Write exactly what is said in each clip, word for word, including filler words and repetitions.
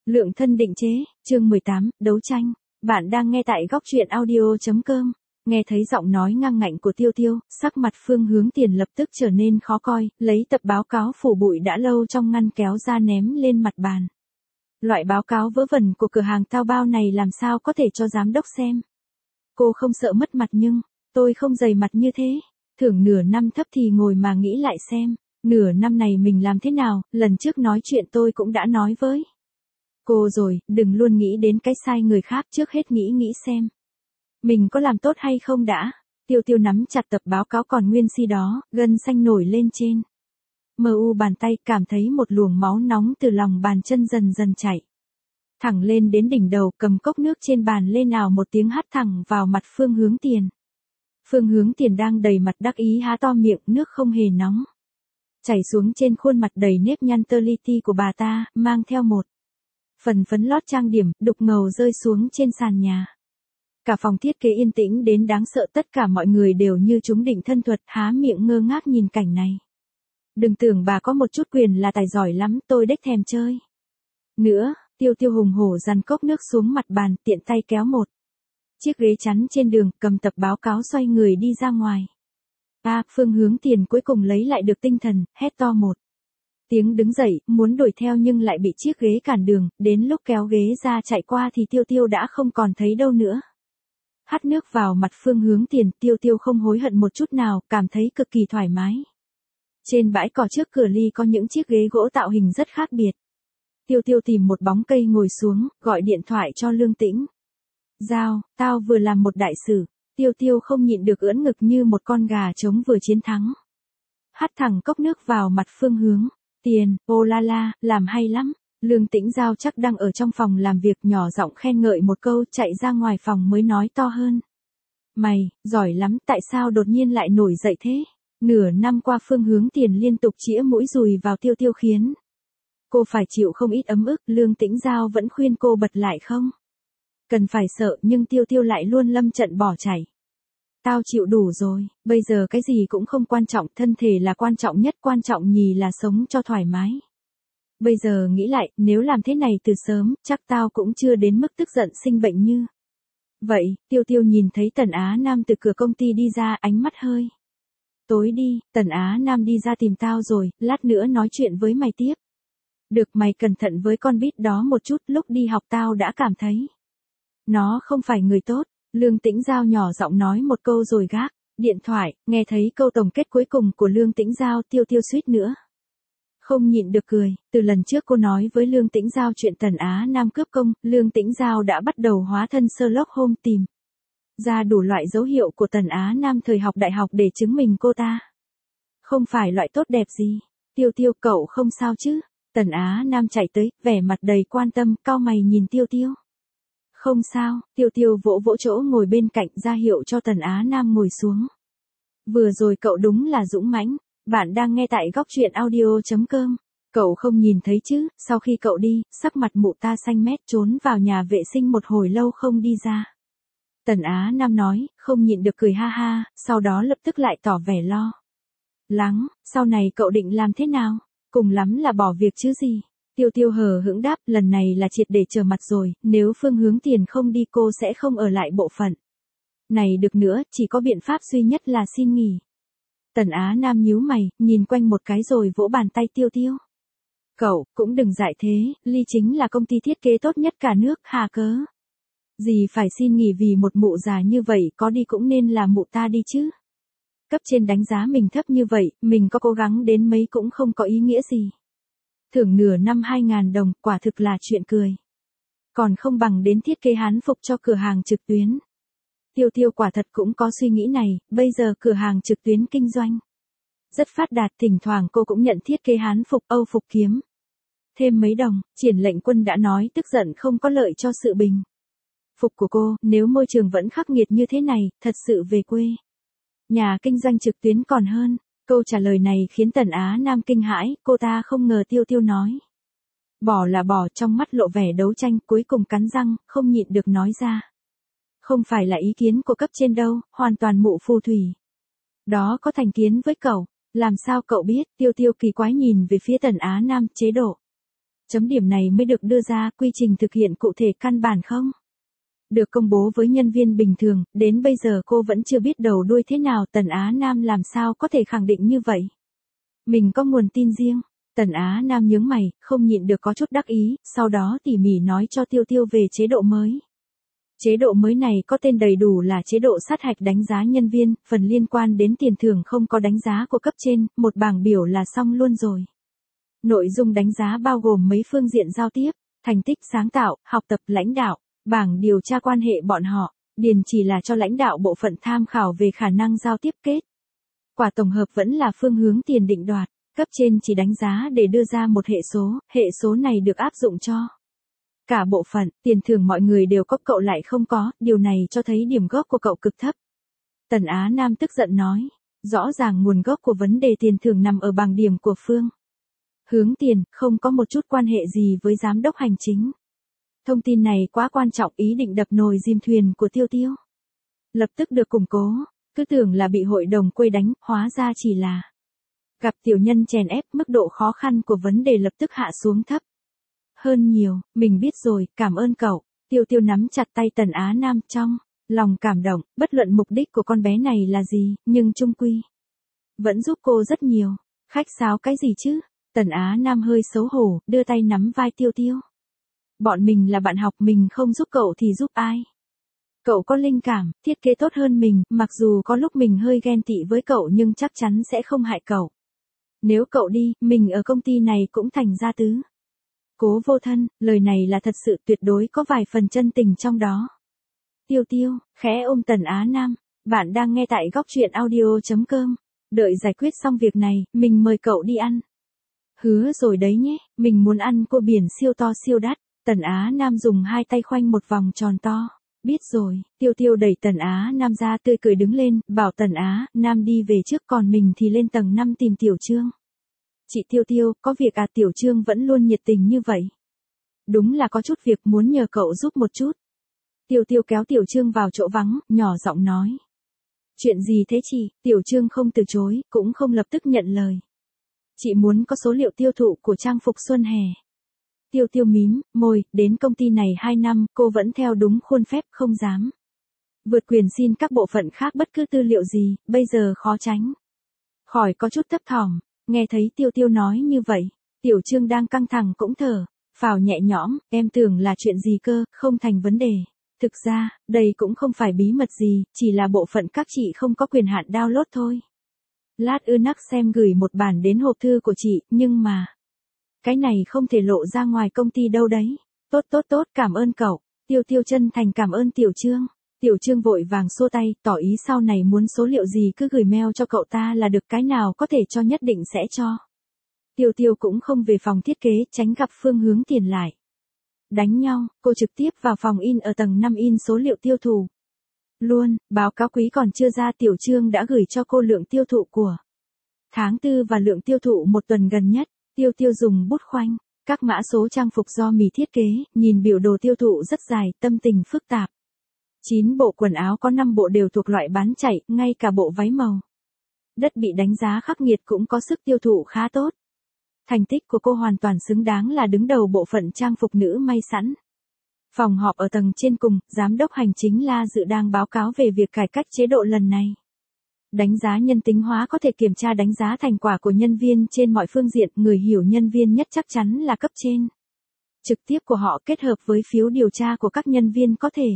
Lượng thân định chế, chương mười tám, đấu tranh. Bạn đang nghe tại góc truyện audio.com. Nghe thấy giọng nói ngang ngạnh của Tiêu Tiêu, sắc mặt Phương Hướng Tiền lập tức trở nên khó coi, lấy tập báo cáo phủ bụi đã lâu trong ngăn kéo ra ném lên mặt bàn. Loại báo cáo vớ vẩn của cửa hàng tao bao này làm sao có thể cho giám đốc xem. Cô không sợ mất mặt nhưng, tôi không dày mặt như thế. Thưởng nửa năm thấp thì ngồi mà nghĩ lại xem, nửa năm này mình làm thế nào, lần trước nói chuyện tôi cũng đã nói với cô rồi, đừng luôn nghĩ đến cái sai người khác, trước hết nghĩ nghĩ xem mình có làm tốt hay không đã. Tiêu Tiêu nắm chặt tập báo cáo còn nguyên si đó, gân xanh nổi lên trên mờ u bàn tay, cảm thấy một luồng máu nóng từ lòng bàn chân dần dần chảy thẳng lên đến đỉnh đầu, cầm cốc nước trên bàn lên ào một tiếng hắt thẳng vào mặt Phương Hướng Tiền. Phương Hướng Tiền đang đầy mặt đắc ý há to miệng, nước không hề nóng chảy xuống trên khuôn mặt đầy nếp nhăn tơ li ti của bà ta, mang theo một phần phấn lót trang điểm, đục ngầu rơi xuống trên sàn nhà. Cả phòng thiết kế yên tĩnh đến đáng sợ, tất cả mọi người đều như chúng định thân thuật, há miệng ngơ ngác nhìn cảnh này. Đừng tưởng bà có một chút quyền là tài giỏi lắm, tôi đếch thèm chơi nữa. Tiêu Tiêu hùng hổ dàn cốc nước xuống mặt bàn, tiện tay kéo một chiếc ghế chắn trên đường, cầm tập báo cáo xoay người đi ra ngoài. À, Phương Hướng Tiền cuối cùng lấy lại được tinh thần, hét to một tiếng đứng dậy, muốn đuổi theo nhưng lại bị chiếc ghế cản đường, đến lúc kéo ghế ra chạy qua thì Tiêu Tiêu đã không còn thấy đâu nữa. Hắt nước vào mặt Phương Hướng Tiền, Tiêu Tiêu không hối hận một chút nào, cảm thấy cực kỳ thoải mái. Trên bãi cỏ trước cửa ly có những chiếc ghế gỗ tạo hình rất khác biệt. Tiêu Tiêu tìm một bóng cây ngồi xuống, gọi điện thoại cho Lương Tĩnh. Giao, tao vừa làm một đại sự. Tiêu Tiêu không nhịn được ưỡn ngực như một con gà trống vừa chiến thắng. Hắt thẳng cốc nước vào mặt Phương Hướng Tiền, ô la la, làm hay lắm. Lương Tĩnh Giao chắc đang ở trong phòng làm việc, nhỏ giọng khen ngợi một câu, chạy ra ngoài phòng mới nói to hơn. Mày, giỏi lắm, tại sao đột nhiên lại nổi dậy thế? Nửa năm qua Phương Hướng Tiền liên tục chĩa mũi dùi vào Tiêu Tiêu khiến cô phải chịu không ít ấm ức. Lương Tĩnh Giao vẫn khuyên cô bật lại không cần phải sợ, nhưng Tiêu Tiêu lại luôn lâm trận bỏ chạy. Tao chịu đủ rồi, bây giờ cái gì cũng không quan trọng, thân thể là quan trọng nhất, quan trọng nhì là sống cho thoải mái. Bây giờ nghĩ lại, nếu làm thế này từ sớm, chắc tao cũng chưa đến mức tức giận sinh bệnh như vậy. Tiêu Tiêu nhìn thấy Tần Á Nam từ cửa công ty đi ra, ánh mắt hơi tối đi. Tần Á Nam đi ra tìm tao rồi, lát nữa nói chuyện với mày tiếp. Được, mày cẩn thận với con Bít đó một chút, lúc đi học tao đã cảm thấy nó không phải người tốt. Lương Tĩnh Giao nhỏ giọng nói một câu rồi gác điện thoại. Nghe thấy câu tổng kết cuối cùng của Lương Tĩnh Giao, Tiêu Tiêu suýt nữa không nhịn được cười. Từ lần trước cô nói với Lương Tĩnh Giao chuyện Tần Á Nam cướp công, Lương Tĩnh Giao đã bắt đầu hóa thân Sherlock Holmes, tìm ra đủ loại dấu hiệu của Tần Á Nam thời học đại học để chứng minh cô ta không phải loại tốt đẹp gì. Tiêu Tiêu, cậu không sao chứ? Tần Á Nam chạy tới, vẻ mặt đầy quan tâm, cau mày nhìn Tiêu Tiêu. Không sao. Tiêu Tiêu vỗ vỗ chỗ ngồi bên cạnh, ra hiệu cho Tần Á Nam ngồi xuống. Vừa rồi cậu đúng là dũng mãnh. Bạn đang nghe tại góc truyện audio.com. Cậu không nhìn thấy chứ, sau khi cậu đi, sắc mặt mụ ta xanh mét, trốn vào nhà vệ sinh một hồi lâu không đi ra. Tần Á Nam nói, không nhịn được cười ha ha, sau đó lập tức lại tỏ vẻ lo lắng. Sau này cậu định làm thế nào? Cùng lắm là bỏ việc chứ gì. Tiêu Tiêu hờ hững đáp, lần này là triệt để trở mặt rồi, nếu Phương Hướng Tiền không đi cô sẽ không ở lại bộ phận này được nữa, chỉ có biện pháp duy nhất là xin nghỉ. Tần Á Nam nhíu mày, nhìn quanh một cái rồi vỗ bàn tay Tiêu Tiêu. Cậu, cũng đừng dại thế, Ly chính là công ty thiết kế tốt nhất cả nước, hà cớ gì phải xin nghỉ vì một mụ già như vậy, có đi cũng nên là mụ ta đi chứ. Cấp trên đánh giá mình thấp như vậy, mình có cố gắng đến mấy cũng không có ý nghĩa gì. Thưởng nửa năm hai nghìn đồng, quả thực là chuyện cười. Còn không bằng đến thiết kế hán phục cho cửa hàng trực tuyến. Tiêu Tiêu quả thật cũng có suy nghĩ này, bây giờ cửa hàng trực tuyến kinh doanh rất phát đạt, thỉnh thoảng cô cũng nhận thiết kế hán phục, Âu phục kiếm thêm mấy đồng. Triển Lệnh Quân đã nói tức giận không có lợi cho sự bình phục của cô, nếu môi trường vẫn khắc nghiệt như thế này, thật sự về quê nhà kinh doanh trực tuyến còn hơn. Câu trả lời này khiến Tần Á Nam kinh hãi, cô ta không ngờ Tiêu Tiêu nói bỏ là bỏ, trong mắt lộ vẻ đấu tranh, cuối cùng cắn răng, không nhịn được nói ra. Không phải là ý kiến của cấp trên đâu, hoàn toàn mụ phù thủy đó có thành kiến với cậu. Làm sao cậu biết? Tiêu Tiêu kỳ quái nhìn về phía Tần Á Nam. Chế độ Chấm điểm này mới được đưa ra, quy trình thực hiện cụ thể căn bản không? Được công bố với nhân viên bình thường, đến bây giờ cô vẫn chưa biết đầu đuôi thế nào, Tần Á Nam làm sao có thể khẳng định như vậy. Mình có nguồn tin riêng. Tần Á Nam nhướng mày, không nhịn được có chút đắc ý, sau đó tỉ mỉ nói cho Tiêu Tiêu về chế độ mới. Chế độ mới này có tên đầy đủ là chế độ sát hạch đánh giá nhân viên, phần liên quan đến tiền thưởng không có đánh giá của cấp trên, một bảng biểu là xong luôn rồi. Nội dung đánh giá bao gồm mấy phương diện giao tiếp, thành tích sáng tạo, học tập, lãnh đạo, bảng điều tra quan hệ bọn họ, điền chỉ là cho lãnh đạo bộ phận tham khảo về khả năng giao tiếp kết. Quả tổng hợp vẫn là phương hướng tiền định đoạt, cấp trên chỉ đánh giá để đưa ra một hệ số, hệ số này được áp dụng cho cả bộ phận, tiền thưởng mọi người đều có, cậu lại không có, điều này cho thấy điểm gốc của cậu cực thấp. Tần Á Nam tức giận nói, rõ ràng nguồn gốc của vấn đề tiền thưởng nằm ở bảng điểm của Phương Hướng Tiền, không có một chút quan hệ gì với giám đốc hành chính. Thông tin này quá quan trọng, ý định đập nồi diêm thuyền của Tiêu Tiêu lập tức được củng cố, cứ tưởng là bị hội đồng quây đánh, hóa ra chỉ là gặp tiểu nhân chèn ép, mức độ khó khăn của vấn đề lập tức hạ xuống thấp hơn nhiều. Mình biết rồi, cảm ơn cậu. Tiêu Tiêu nắm chặt tay Tần Á Nam, trong lòng cảm động, bất luận mục đích của con bé này là gì, nhưng chung quy vẫn giúp cô rất nhiều. Khách sáo cái gì chứ? Tần Á Nam hơi xấu hổ, đưa tay nắm vai Tiêu Tiêu. Bọn mình là bạn học, mình không giúp cậu thì giúp ai? Cậu có linh cảm, thiết kế tốt hơn mình, mặc dù có lúc mình hơi ghen tị với cậu nhưng chắc chắn sẽ không hại cậu. Nếu cậu đi, mình ở công ty này cũng thành gia tứ. Cố Vô Thân, lời này là thật sự, tuyệt đối có vài phần chân tình trong đó. Tiêu Tiêu, khẽ ôm Tần Á Nam, bạn đang nghe tại góc truyện audio chấm com. Đợi giải quyết xong việc này, mình mời cậu đi ăn. Hứa rồi đấy nhé, mình muốn ăn cua biển siêu to siêu đắt. Tần Á Nam dùng hai tay khoanh một vòng tròn to. Biết rồi, Tiêu Tiêu đẩy Tần Á Nam ra, tươi cười đứng lên, bảo Tần Á Nam đi về trước, còn mình thì lên tầng năm tìm Tiểu Trương. Chị Tiêu Tiêu, có việc à? Tiểu Trương vẫn luôn nhiệt tình như vậy. Đúng là có chút việc muốn nhờ cậu giúp một chút. Tiêu Tiêu kéo Tiểu Trương vào chỗ vắng, nhỏ giọng nói. Chuyện gì thế chị? Tiểu Trương không từ chối, cũng không lập tức nhận lời. Chị muốn có số liệu tiêu thụ của trang phục xuân hè. Tiêu Tiêu mím môi, đến công ty này hai năm, cô vẫn theo đúng khuôn phép, không dám vượt quyền xin các bộ phận khác bất cứ tư liệu gì, bây giờ khó tránh khỏi có chút thấp thỏm. Nghe thấy Tiêu Tiêu nói như vậy, Tiểu Trương đang căng thẳng cũng thở phào nhẹ nhõm, em tưởng là chuyện gì cơ, không thành vấn đề. Thực ra, đây cũng không phải bí mật gì, chỉ là bộ phận các chị không có quyền hạn download thôi. Lát ư nắc xem gửi một bản đến hộp thư của chị, nhưng mà cái này không thể lộ ra ngoài công ty đâu đấy. Tốt tốt tốt, cảm ơn cậu. Tiêu Tiêu chân thành cảm ơn Tiểu Trương. Tiểu Trương vội vàng xua tay, tỏ ý sau này muốn số liệu gì cứ gửi mail cho cậu ta là được, cái nào có thể cho nhất định sẽ cho. Tiêu Tiêu cũng không về phòng thiết kế, tránh gặp Phương Hướng Tiền lại đánh nhau, cô trực tiếp vào phòng in ở tầng năm in số liệu tiêu thụ. Luôn, báo cáo quý còn chưa ra, Tiểu Trương đã gửi cho cô lượng tiêu thụ của tháng tư và lượng tiêu thụ một tuần gần nhất. Tiêu Tiêu dùng bút khoanh các mã số trang phục do mì thiết kế, nhìn biểu đồ tiêu thụ rất dài, tâm tình phức tạp. chín bộ quần áo có năm bộ đều thuộc loại bán chạy, ngay cả bộ váy màu đất bị đánh giá khắc nghiệt cũng có sức tiêu thụ khá tốt. Thành tích của cô hoàn toàn xứng đáng là đứng đầu bộ phận trang phục nữ may sẵn. Phòng họp ở tầng trên cùng, giám đốc hành chính La Dự đang báo cáo về việc cải cách chế độ lần này. Đánh giá nhân tính hóa có thể kiểm tra đánh giá thành quả của nhân viên trên mọi phương diện, người hiểu nhân viên nhất chắc chắn là cấp trên trực tiếp của họ, kết hợp với phiếu điều tra của các nhân viên có thể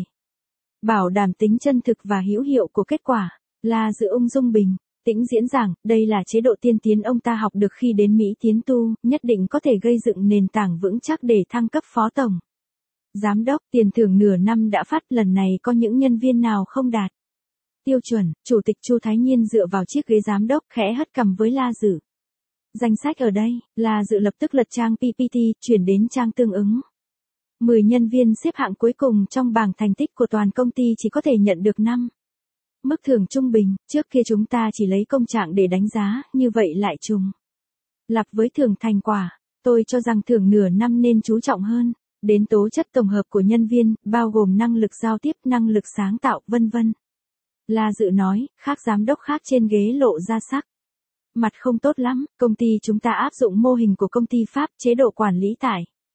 bảo đảm tính chân thực và hữu hiệu của kết quả. La Dự ung dung bình tĩnh diễn giảng, đây là chế độ tiên tiến ông ta học được khi đến Mỹ tiến tu, nhất định có thể gây dựng nền tảng vững chắc để thăng cấp phó tổng giám đốc. Tiền thưởng nửa năm đã phát, lần này có những nhân viên nào không đạt tiêu chuẩn? Chủ tịch Chu Thái Nhiên dựa vào chiếc ghế giám đốc, khẽ hất cằm với La Dự. Danh sách ở đây. La Dự lập tức lật trang pê pê tê, chuyển đến trang tương ứng. mười nhân viên xếp hạng cuối cùng trong bảng thành tích của toàn công ty chỉ có thể nhận được năm mức thưởng trung bình, trước kia chúng ta chỉ lấy công trạng để đánh giá, như vậy lại trùng lặp với thưởng thành quả. Tôi cho rằng thưởng nửa năm nên chú trọng hơn đến tố chất tổng hợp của nhân viên, bao gồm năng lực giao tiếp, năng lực sáng tạo, vân vân. La Dự nói, khác giám đốc khác trên ghế lộ ra sắc mặt không tốt lắm, công ty chúng ta áp dụng mô hình của công ty Pháp, chế độ quản lý tại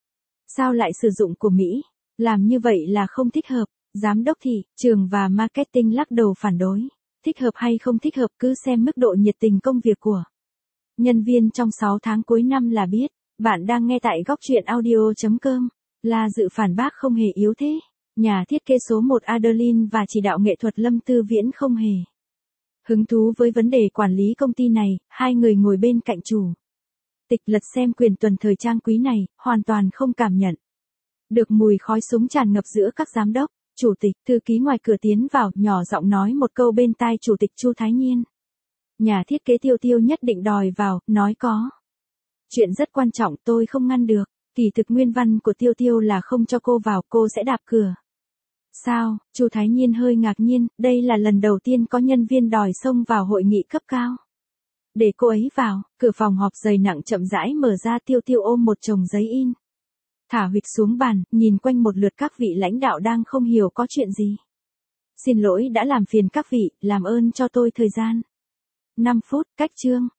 Sao lại sử dụng của Mỹ? Làm như vậy là không thích hợp. Giám đốc thị trường và marketing lắc đầu phản đối. Thích hợp hay không thích hợp cứ xem mức độ nhiệt tình công việc của nhân viên trong sáu tháng cuối năm là biết. Bạn đang nghe tại góc chuyện audio chấm com. Là dự phản bác không hề yếu thế. Nhà thiết kế số một Adeline và chỉ đạo nghệ thuật Lâm Tư Viễn không hề hứng thú với vấn đề quản lý công ty này, hai người ngồi bên cạnh chủ tịch lật xem quyền tuần thời trang quý này, hoàn toàn không cảm nhận được mùi khói súng tràn ngập giữa các giám đốc, chủ tịch, thư ký ngoài cửa tiến vào, nhỏ giọng nói một câu bên tai chủ tịch Chu Thái Nhiên. Nhà thiết kế Tiêu Tiêu nhất định đòi vào, nói có chuyện rất quan trọng tôi không ngăn được. Kỳ thực nguyên văn của Tiêu Tiêu là không cho cô vào, cô sẽ đạp cửa. Sao? Chu Thái Nhiên hơi ngạc nhiên, đây là lần đầu tiên có nhân viên đòi xông vào hội nghị cấp cao. Để cô ấy vào, cửa phòng họp dày nặng chậm rãi mở ra. Tiêu Tiêu ôm một chồng giấy in. Thả huỵch xuống bàn, nhìn quanh một lượt các vị lãnh đạo đang không hiểu có chuyện gì. Xin lỗi đã làm phiền các vị, làm ơn cho tôi thời gian. năm phút, cách chương.